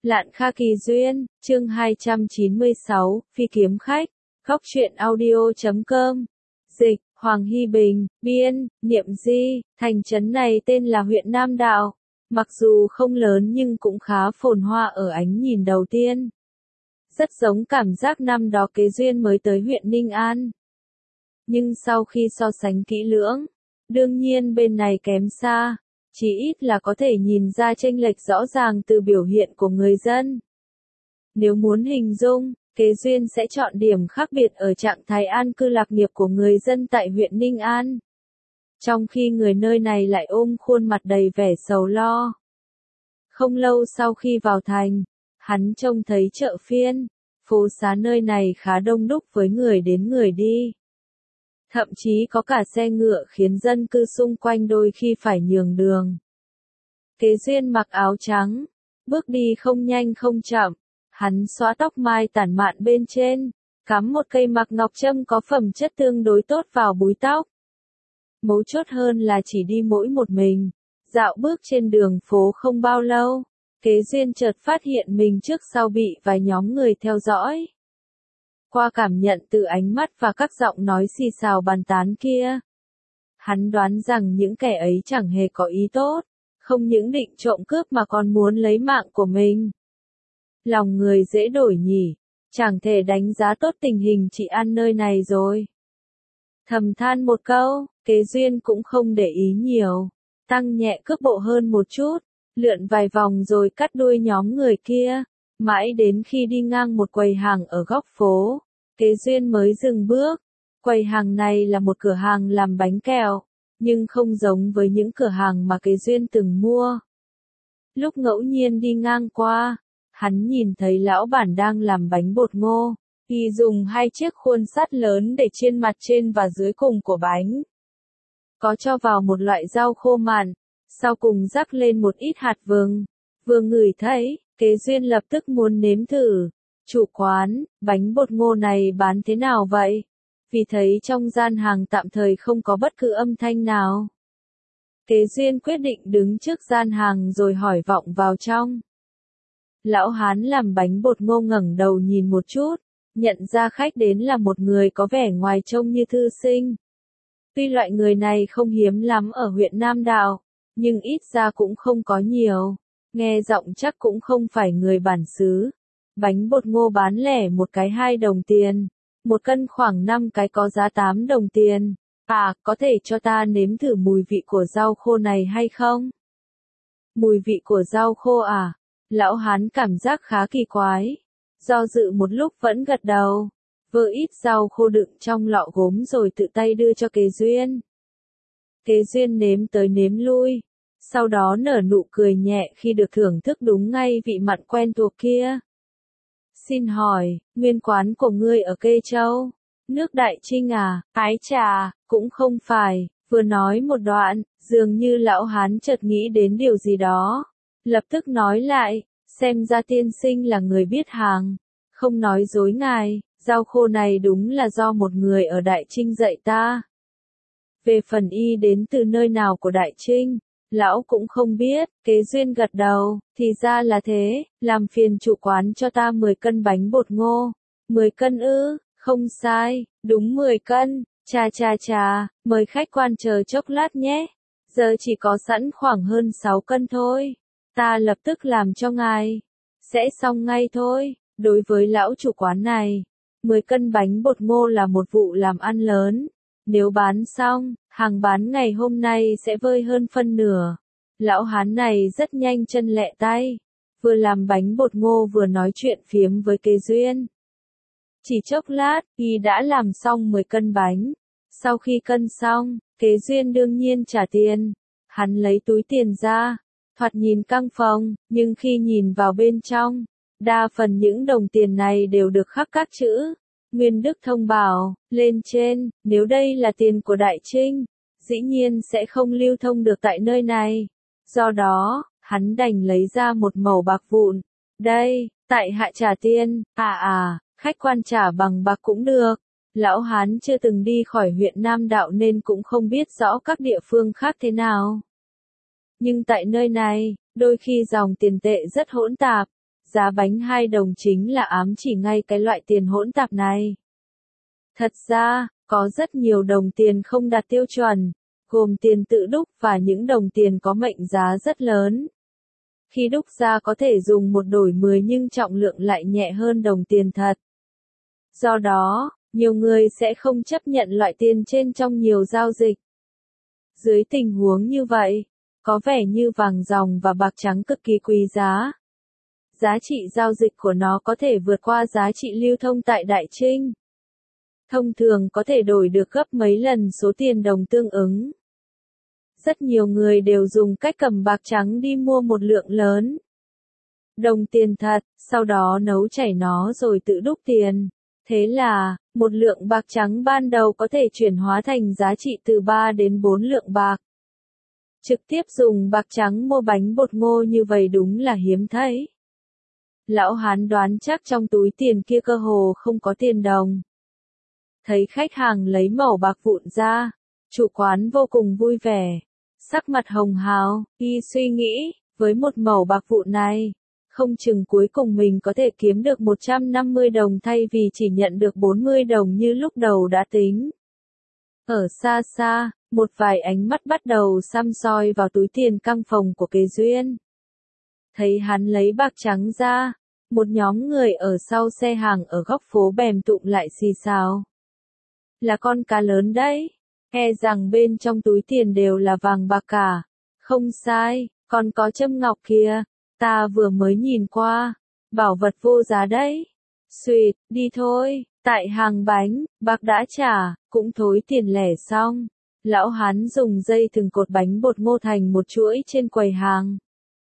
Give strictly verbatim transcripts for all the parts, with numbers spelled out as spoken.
Lạn Kha Kỳ Duyên, chương hai trăm chín mươi sáu, Phi Kiếm Khách, Góc truyện audio chấm com. Dịch, Hoàng Hy Bình, biên, Niệm Di, thành trấn này tên là huyện Nam Đạo. Mặc dù không lớn nhưng cũng khá phồn hoa ở ánh nhìn đầu tiên. Rất giống cảm giác năm đó Kế Duyên mới tới huyện Ninh An. Nhưng sau khi so sánh kỹ lưỡng, đương nhiên bên này kém xa. Chỉ ít là có thể nhìn ra chênh lệch rõ ràng từ biểu hiện của người dân. Nếu muốn hình dung, Kế Duyên sẽ chọn điểm khác biệt ở trạng thái an cư lạc nghiệp của người dân tại huyện Ninh An. Trong khi người nơi này lại ôm khuôn mặt đầy vẻ sầu lo. Không lâu sau khi vào thành, hắn trông thấy chợ phiên, phố xá nơi này khá đông đúc với người đến người đi. Thậm chí có cả xe ngựa khiến dân cư xung quanh đôi khi phải nhường đường. Kế Duyên mặc áo trắng, bước đi không nhanh không chậm, hắn xóa tóc mai tản mạn bên trên, cắm một cây mạc ngọc trâm có phẩm chất tương đối tốt vào búi tóc. Mấu chốt hơn là chỉ đi mỗi một mình, dạo bước trên đường phố không bao lâu, Kế Duyên chợt phát hiện mình trước sau bị vài nhóm người theo dõi. Qua cảm nhận từ ánh mắt và các giọng nói xì xào bàn tán kia, hắn đoán rằng những kẻ ấy chẳng hề có ý tốt, không những định trộm cướp mà còn muốn lấy mạng của mình. Lòng người dễ đổi nhỉ, chẳng thể đánh giá tốt tình hình trị an nơi này rồi. Thầm than một câu, Kế Duyên cũng không để ý nhiều, tăng nhẹ cước bộ hơn một chút, lượn vài vòng rồi cắt đuôi nhóm người kia, mãi đến khi đi ngang một quầy hàng ở góc phố. Kế Duyên mới dừng bước. Quầy hàng này là một cửa hàng làm bánh kẹo, nhưng không giống với những cửa hàng mà Kế Duyên từng mua. Lúc ngẫu nhiên đi ngang qua, hắn nhìn thấy lão bản đang làm bánh bột ngô, y dùng hai chiếc khuôn sắt lớn để chiên mặt trên và dưới cùng của bánh. Có cho vào một loại rau khô mặn, sau cùng rắc lên một ít hạt vừng. Vừa ngửi thấy, Kế Duyên lập tức muốn nếm thử. Chủ quán, bánh bột ngô này bán thế nào vậy? Vì thấy trong gian hàng tạm thời không có bất cứ âm thanh nào. Kế Duyên quyết định đứng trước gian hàng rồi hỏi vọng vào trong. Lão hán làm bánh bột ngô ngẩng đầu nhìn một chút, nhận ra khách đến là một người có vẻ ngoài trông như thư sinh. Tuy loại người này không hiếm lắm ở huyện Nam Đạo, nhưng ít ra cũng không có nhiều, nghe giọng chắc cũng không phải người bản xứ. Bánh bột ngô bán lẻ một cái hai đồng tiền, một cân khoảng năm cái có giá tám đồng tiền. À, có thể cho ta nếm thử mùi vị của rau khô này hay không? Mùi vị của rau khô à? Lão hán cảm giác khá kỳ quái. Do dự một lúc vẫn gật đầu, vơ ít rau khô đựng trong lọ gốm rồi tự tay đưa cho Kế Duyên. Kế Duyên nếm tới nếm lui, sau đó nở nụ cười nhẹ khi được thưởng thức đúng ngay vị mặn quen thuộc kia. Xin hỏi, nguyên quán của ngươi ở Kê Châu? Nước Đại Trinh à? Ái chà, cũng không phải. Vừa nói một đoạn, dường như lão hán chợt nghĩ đến điều gì đó. Lập tức nói lại, xem ra tiên sinh là người biết hàng. Không nói dối ngài, rau khô này đúng là do một người ở Đại Trinh dạy ta. Về phần y đến từ nơi nào của Đại Trinh, lão cũng không biết. Kế Duyên gật đầu, thì ra là thế, làm phiền chủ quán cho ta mười cân bánh bột ngô. mười cân ư? Không sai, đúng mười cân. Chà chà chà, mời khách quan chờ chốc lát nhé. Giờ chỉ có sẵn khoảng hơn sáu cân thôi. Ta lập tức làm cho ngài. Sẽ xong ngay thôi. Đối với lão chủ quán này, mười cân bánh bột ngô là một vụ làm ăn lớn. Nếu bán xong, hàng bán ngày hôm nay sẽ vơi hơn phân nửa. Lão hán này rất nhanh chân lẹ tay, vừa làm bánh bột ngô vừa nói chuyện phiếm với Kế Duyên. Chỉ chốc lát, y đã làm xong mười cân bánh. Sau khi cân xong, Kế Duyên đương nhiên trả tiền. Hắn lấy túi tiền ra, thoạt nhìn căng phồng, nhưng khi nhìn vào bên trong, đa phần những đồng tiền này đều được khắc các chữ Nguyên Đức thông bảo lên trên. Nếu đây là tiền của Đại Trinh, dĩ nhiên sẽ không lưu thông được tại nơi này. Do đó, hắn đành lấy ra một mẩu bạc vụn. Đây, tại hạ trả tiền. À à, khách quan trả bằng bạc cũng được. Lão hán chưa từng đi khỏi huyện Nam Đạo nên cũng không biết rõ các địa phương khác thế nào. Nhưng tại nơi này, đôi khi dòng tiền tệ rất hỗn tạp. giá bánh hai đồng chính là ám chỉ ngay cái loại tiền hỗn tạp này. Thật ra, có rất nhiều đồng tiền không đạt tiêu chuẩn, gồm tiền tự đúc và những đồng tiền có mệnh giá rất lớn. Khi đúc ra có thể dùng một đổi mười nhưng trọng lượng lại nhẹ hơn đồng tiền thật. Do đó, nhiều người sẽ không chấp nhận loại tiền trên trong nhiều giao dịch. Dưới tình huống như vậy, có vẻ như vàng ròng và bạc trắng cực kỳ quý giá. Giá trị giao dịch của nó có thể vượt qua giá trị lưu thông tại Đại Trinh. Thông thường có thể đổi được gấp mấy lần số tiền đồng tương ứng. Rất nhiều người đều dùng cách cầm bạc trắng đi mua một lượng lớn đồng tiền thật, sau đó nấu chảy nó rồi tự đúc tiền. Thế là, một lượng bạc trắng ban đầu có thể chuyển hóa thành giá trị từ ba đến bốn lượng bạc. Trực tiếp dùng bạc trắng mua bánh bột ngô như vậy đúng là hiếm thấy. Lão Hán đoán chắc trong túi tiền kia cơ hồ không có tiền đồng. Thấy khách hàng lấy mẩu bạc vụn ra, chủ quán vô cùng vui vẻ, sắc mặt hồng hào, y suy nghĩ, với một mẩu bạc vụn này, không chừng cuối cùng mình có thể kiếm được một trăm năm mươi đồng thay vì chỉ nhận được bốn mươi đồng như lúc đầu đã tính. Ở xa xa, một vài ánh mắt bắt đầu săm soi vào túi tiền căng phòng của Kế Duyên. Thấy hắn lấy bạc trắng ra, một nhóm người ở sau xe hàng ở góc phố bèm tụm lại xì xào. Là con cá lớn đấy, e rằng bên trong túi tiền đều là vàng bạc cả. Không sai, còn có châm ngọc kìa, ta vừa mới nhìn qua, bảo vật vô giá đấy. Xuyệt, đi thôi, tại hàng bánh, bạc đã trả, cũng thối tiền lẻ xong. Lão Hán dùng dây thừng cột bánh bột ngô thành một chuỗi trên quầy hàng.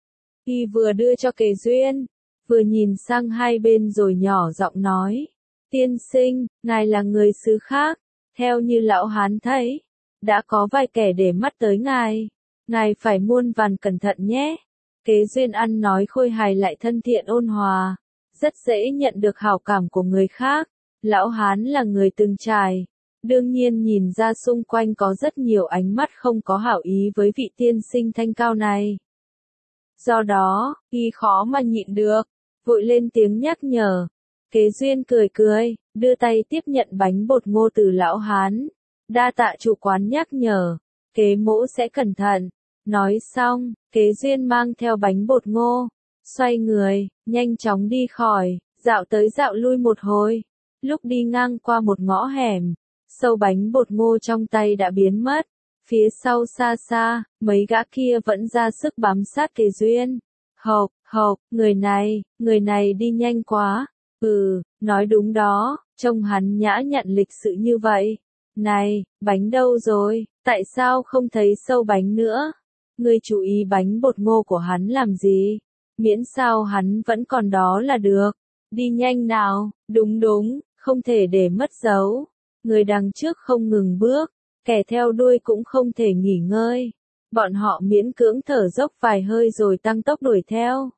Y vừa đưa cho Kế Duyên, vừa nhìn sang hai bên rồi nhỏ giọng nói. Tiên sinh, ngài là người xứ khác, theo như lão Hán thấy, đã có vài kẻ để mắt tới ngài. Ngài phải muôn vàn cẩn thận nhé. Kế Duyên ăn nói khôi hài lại thân thiện ôn hòa, rất dễ nhận được hảo cảm của người khác. Lão Hán là người từng trải, đương nhiên nhìn ra xung quanh có rất nhiều ánh mắt không có hảo ý với vị tiên sinh thanh cao này. Do đó, y khó mà nhịn được, vội lên tiếng nhắc nhở. Kế Duyên cười cười, đưa tay tiếp nhận bánh bột ngô từ lão Hán. Đa tạ chủ quán nhắc nhở, Kế mỗ sẽ cẩn thận. Nói xong, Kế Duyên mang theo bánh bột ngô, xoay người, nhanh chóng đi khỏi, dạo tới dạo lui một hồi. Lúc đi ngang qua một ngõ hẻm, sâu bánh bột ngô trong tay đã biến mất. Phía sau xa xa, mấy gã kia vẫn ra sức bám sát Kế Duyên. Hộc, hộc, người này, người này đi nhanh quá. Ừ, nói đúng đó, trông hắn nhã nhặn lịch sự như vậy. Này, bánh đâu rồi, tại sao không thấy sâu bánh nữa? Ngươi chú ý bánh bột ngô của hắn làm gì? Miễn sao hắn vẫn còn đó là được. Đi nhanh nào, đúng đúng, không thể để mất dấu. Người đằng trước không ngừng bước, kẻ theo đuôi cũng không thể nghỉ ngơi. Bọn họ miễn cưỡng thở dốc vài hơi rồi tăng tốc đuổi theo.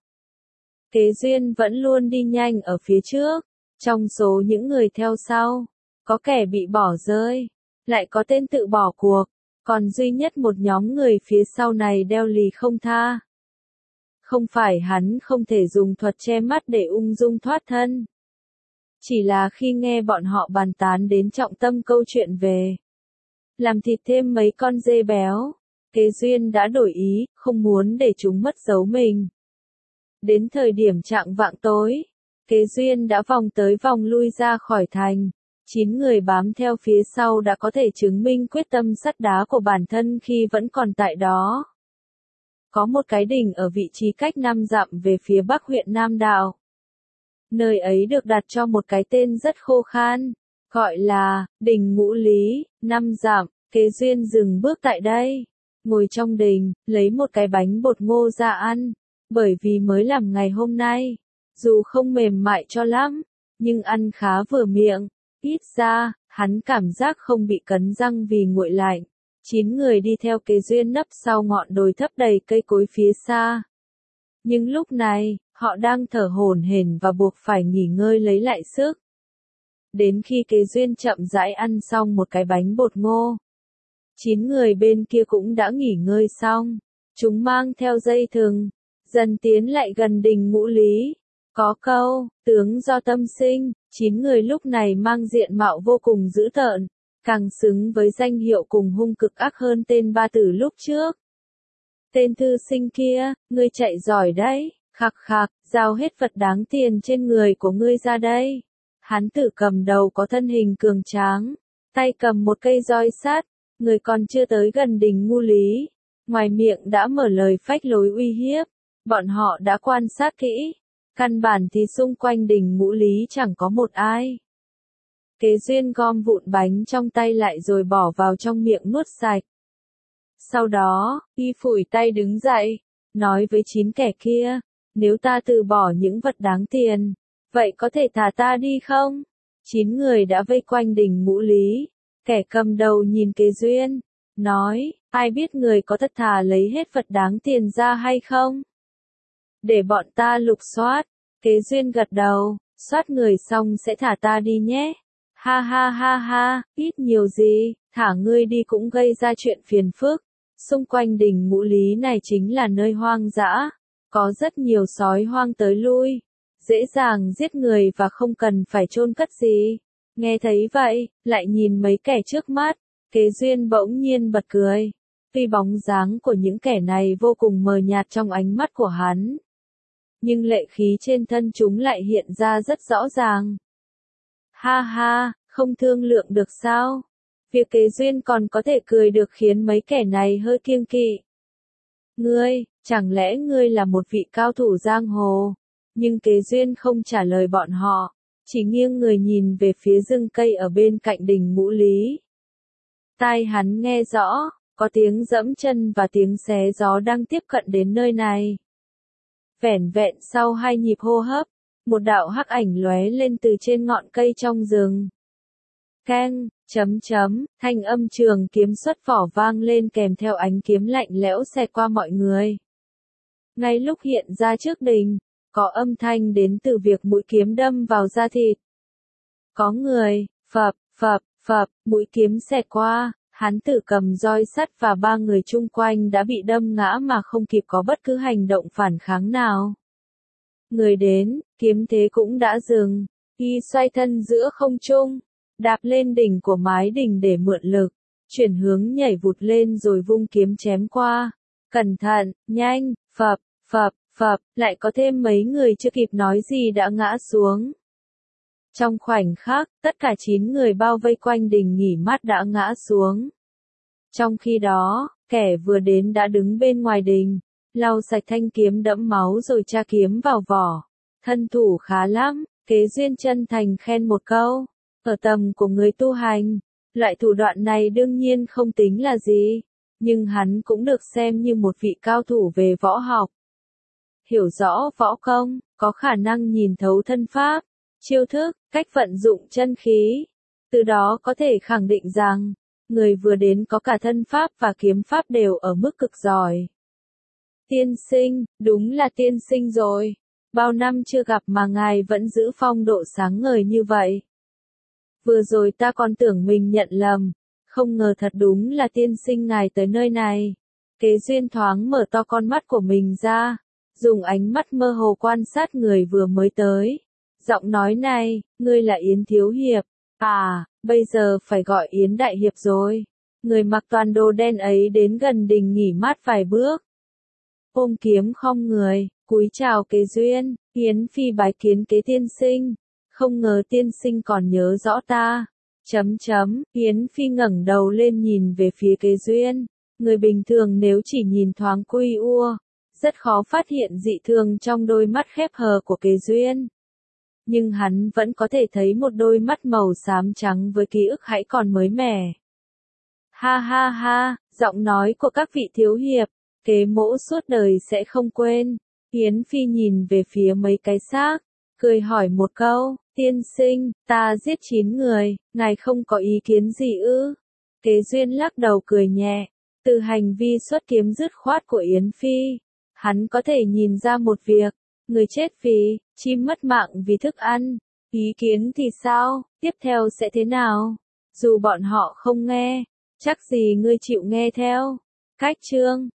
Kế Duyên vẫn luôn đi nhanh ở phía trước. Trong số những người theo sau, có kẻ bị bỏ rơi, lại có tên tự bỏ cuộc, còn duy nhất một nhóm người phía sau này đeo lì không tha. Không phải hắn không thể dùng thuật che mắt để ung dung thoát thân. Chỉ là khi nghe bọn họ bàn tán đến trọng tâm câu chuyện về làm thịt thêm mấy con dê béo, Kế Duyên đã đổi ý, không muốn để chúng mất dấu mình. Đến thời điểm chạng vạng tối, Kế Duyên đã vòng tới vòng lui ra khỏi thành. Chín người bám theo phía sau đã có thể chứng minh quyết tâm sắt đá của bản thân khi vẫn còn tại đó. Có một cái đỉnh ở vị trí cách năm dặm về phía bắc huyện Nam Đạo. Nơi ấy được đặt cho một cái tên rất khô khan, gọi là đỉnh Ngũ Lý. Năm dặm. Kế Duyên dừng bước tại đây, ngồi trong đình, lấy một cái bánh bột ngô ra ăn, bởi vì mới làm ngày hôm nay, dù không mềm mại cho lắm, nhưng ăn khá vừa miệng, ít ra, hắn cảm giác không bị cấn răng vì nguội lạnh. Chín người đi theo Kế Duyên nấp sau ngọn đồi thấp đầy cây cối phía xa. Nhưng lúc này, họ đang thở hổn hển và buộc phải nghỉ ngơi lấy lại sức. Đến khi Kế Duyên chậm rãi ăn xong một cái bánh bột ngô, chín người bên kia cũng đã nghỉ ngơi xong. Chúng mang theo dây thừng, dần tiến lại gần đỉnh Ngũ Lý. Có câu, tướng do tâm sinh, chín người lúc này mang diện mạo vô cùng dữ tợn, càng xứng với danh hiệu cùng hung cực ác hơn tên ba tử lúc trước. Tên thư sinh kia, ngươi chạy giỏi đấy, khạc khạc, giao hết vật đáng tiền trên người của ngươi ra đây. Hán tử cầm đầu có thân hình cường tráng, tay cầm một cây roi sắt, người còn chưa tới gần Đình Ngũ Lý, ngoài miệng đã mở lời phách lối uy hiếp. Bọn họ đã quan sát kỹ, căn bản thì xung quanh Đình Ngũ Lý chẳng có một ai. Kế Duyên gom vụn bánh trong tay lại rồi bỏ vào trong miệng nuốt sạch. Sau đó, y phủi tay đứng dậy, nói với chín kẻ kia, nếu ta từ bỏ những vật đáng tiền, vậy có thể thả ta đi không? Chín người đã vây quanh Đình Ngũ Lý, kẻ cầm đầu nhìn Kế Duyên, nói, ai biết người có thật thà lấy hết vật đáng tiền ra hay không? Để bọn ta lục soát. Kế Duyên gật đầu, soát người xong sẽ thả ta đi nhé. Ha ha ha ha, ít nhiều gì, thả ngươi đi cũng gây ra chuyện phiền phức. Xung quanh Đình Ngũ Lý này chính là nơi hoang dã, có rất nhiều sói hoang tới lui, dễ dàng giết người và không cần phải chôn cất gì. Nghe thấy vậy, lại nhìn mấy kẻ trước mắt, Kế Duyên bỗng nhiên bật cười. Tuy bóng dáng của những kẻ này vô cùng mờ nhạt trong ánh mắt của hắn, nhưng lệ khí trên thân chúng lại hiện ra rất rõ ràng. Ha ha, không thương lượng được sao? Việc Kế Duyên còn có thể cười được khiến mấy kẻ này hơi kiêng kỵ. Ngươi, chẳng lẽ ngươi là một vị cao thủ giang hồ? Nhưng Kế Duyên không trả lời bọn họ, chỉ nghiêng người nhìn về phía rừng cây ở bên cạnh Đình Ngũ Lý. Tai hắn nghe rõ, có tiếng giẫm chân và tiếng xé gió đang tiếp cận đến nơi này. Vẻn vẹn sau hai nhịp hô hấp, một đạo hắc ảnh lóe lên từ trên ngọn cây trong rừng. Keng, chấm chấm, thanh âm trường kiếm xuất vỏ vang lên kèm theo ánh kiếm lạnh lẽo xẹt qua mọi người. Ngay lúc hiện ra trước đình, có âm thanh đến từ việc mũi kiếm đâm vào da thịt. Có người, phập, phập, phập, mũi kiếm xẹt qua, hán tử cầm roi sắt và ba người chung quanh đã bị đâm ngã mà không kịp có bất cứ hành động phản kháng nào. Người đến, kiếm thế cũng đã dừng, y xoay thân giữa không trung, đạp lên đỉnh của mái đình để mượn lực, chuyển hướng nhảy vụt lên rồi vung kiếm chém qua. Cẩn thận, nhanh, phập, phập, phập, lại có thêm mấy người chưa kịp nói gì đã ngã xuống. Trong khoảnh khắc, tất cả chín người bao vây quanh đình nghỉ mát đã ngã xuống. Trong khi đó, kẻ vừa đến đã đứng bên ngoài đình, lau sạch thanh kiếm đẫm máu rồi tra kiếm vào vỏ. Thân thủ khá lắm, Kế Duyên chân thành khen một câu. Ở tầm của người tu hành, loại thủ đoạn này đương nhiên không tính là gì, nhưng hắn cũng được xem như một vị cao thủ về võ học. Hiểu rõ võ công, có khả năng nhìn thấu thân pháp, chiêu thức, cách vận dụng chân khí. Từ đó có thể khẳng định rằng, người vừa đến có cả thân pháp và kiếm pháp đều ở mức cực giỏi. Tiên sinh, đúng là tiên sinh rồi. Bao năm chưa gặp mà ngài vẫn giữ phong độ sáng ngời như vậy. Vừa rồi ta còn tưởng mình nhận lầm, không ngờ thật đúng là tiên sinh ngài tới nơi này. Kế Duyên thoáng mở to con mắt của mình ra, dùng ánh mắt mơ hồ quan sát người vừa mới tới. Giọng nói này, ngươi là Yến Thiếu Hiệp, à, bây giờ phải gọi Yến Đại Hiệp rồi. Người mặc toàn đồ đen ấy đến gần đình nghỉ mát vài bước. Ôm kiếm khom người, cúi chào Kế Duyên, Yến Phi bái kiến Kế tiên sinh. Không ngờ tiên sinh còn nhớ rõ ta. Chấm chấm, Yến Phi ngẩng đầu lên nhìn về phía Kế Duyên. Người bình thường nếu chỉ nhìn thoáng quy ua, rất khó phát hiện dị thường trong đôi mắt khép hờ của Kế Duyên. Nhưng hắn vẫn có thể thấy một đôi mắt màu xám trắng với ký ức hãy còn mới mẻ. Ha ha ha, giọng nói của các vị thiếu hiệp, Kế mỗ suốt đời sẽ không quên. Yến Phi nhìn về phía mấy cái xác, cười hỏi một câu, tiên sinh, ta giết chín người, ngài không có ý kiến gì ư? Kế Duyên lắc đầu cười nhẹ, từ hành vi xuất kiếm dứt khoát của Yến Phi, hắn có thể nhìn ra một việc, người chết vì, chim mất mạng vì thức ăn, ý kiến thì sao, tiếp theo sẽ thế nào? Dù bọn họ không nghe, chắc gì ngươi chịu nghe theo. Cách chương